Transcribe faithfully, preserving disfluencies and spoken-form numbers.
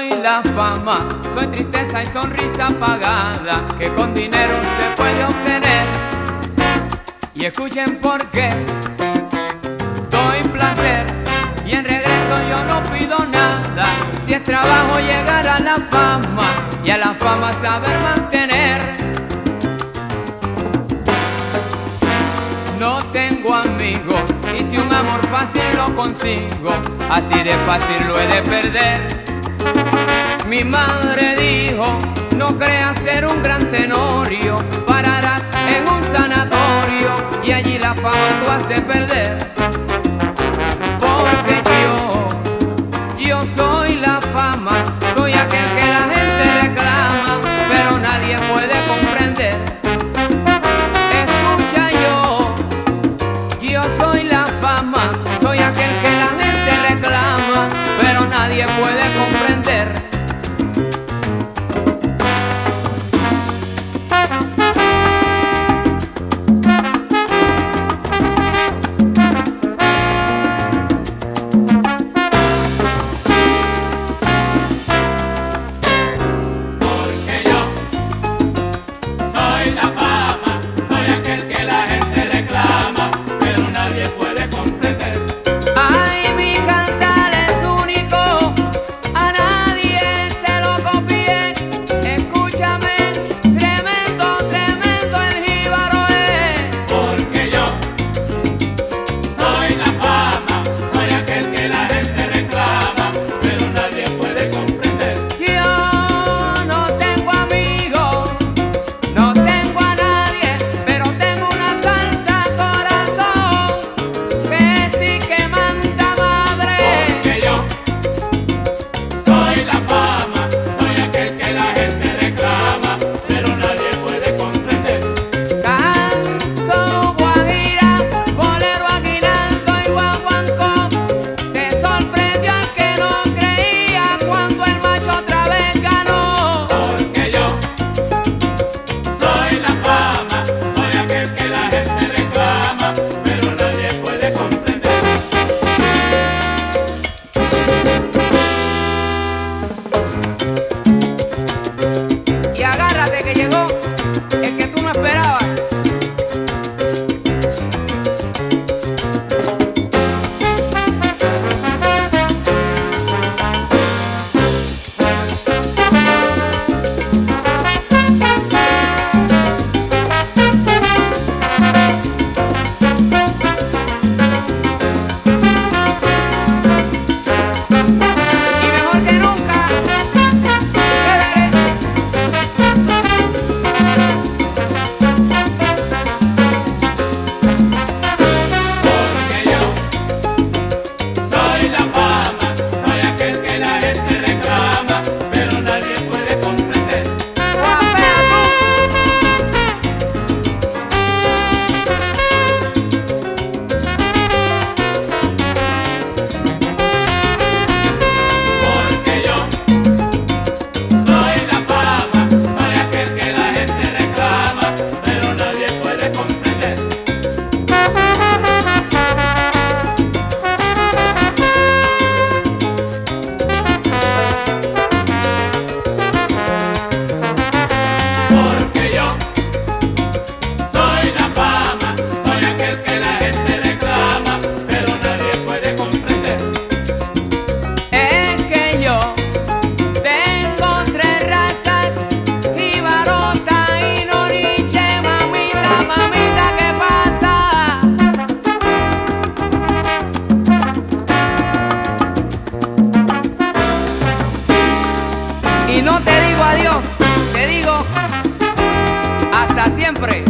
soy la fama, soy tristeza y sonrisa apagada que con dinero se puede obtener. Y escuchen por qué doy placer y en regreso yo no pido nada. Si es trabajo llegar a la fama y a la fama saber mantener. No tengo amigos y si un amor fácil lo consigo, así de fácil lo he de perder. Mi madre dijo, no creas ser un gran tenorio, pararás en un sanatorio y allí la fama tú has de perder. Porque yo, yo soy la fama, soy aquel que la gente reclama, pero nadie puede comprender. Escucha yo, yo soy la fama, soy aquel que la gente reclama, pero nadie puede comprender. Y no te digo adiós, te digo hasta siempre.